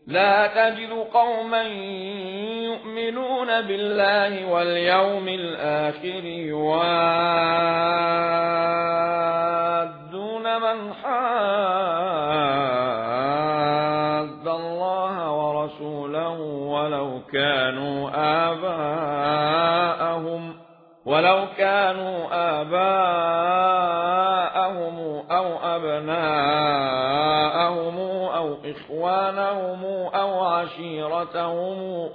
لا تجد قوما يؤمنون بالله واليوم الآخر يوادون من حاد الله ورسوله ولو كانوا آباءهم أو أبناءهم أو إخوانهم أو عشيرتهم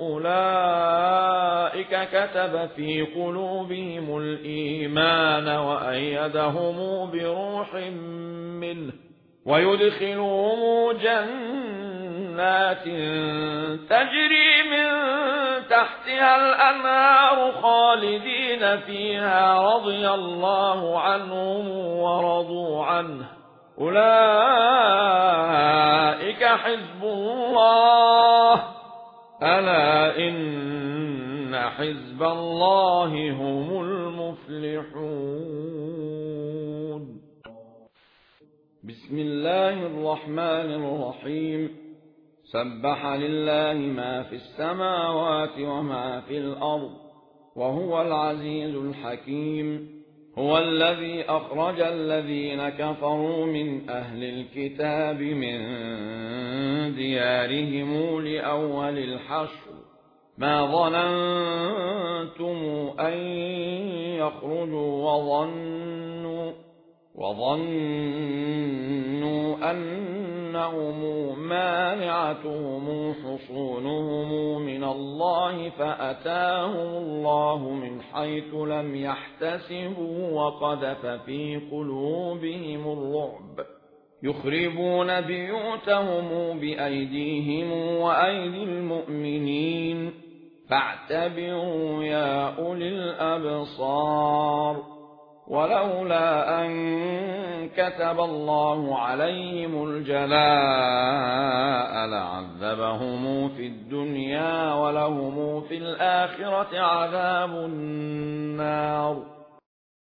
أولئك كتب في قلوبهم الإيمان وأيدهم بروح منه ويدخلهم جنات تجري من تحتها الأنهار خالدين فيها رضي الله عنهم ورضوا عنه أولئك حزب الله ألا إن حزب الله هم المفلحون. بسم الله الرحمن الرحيم. سبح لله ما في السماوات وما في الأرض وهو العزيز الحكيم. هو الذي أخرج الذين كفروا من أهل الكتاب من ديارهم لأول الحشر ما ظننتم أن يخرجوا وظنوا أنهم مانعتهم حصونهم من الله فأتاهم الله من حيث لم يحتسبوا وقذف في قلوبهم الرعب يخربون بيوتهم بأيديهم وأيدي المؤمنين فاعتبروا يا أولي الأبصار. ولولا أن كتب الله عليهم الجلاء لعذبهم في الدنيا ولهم في الآخرة عذاب النار.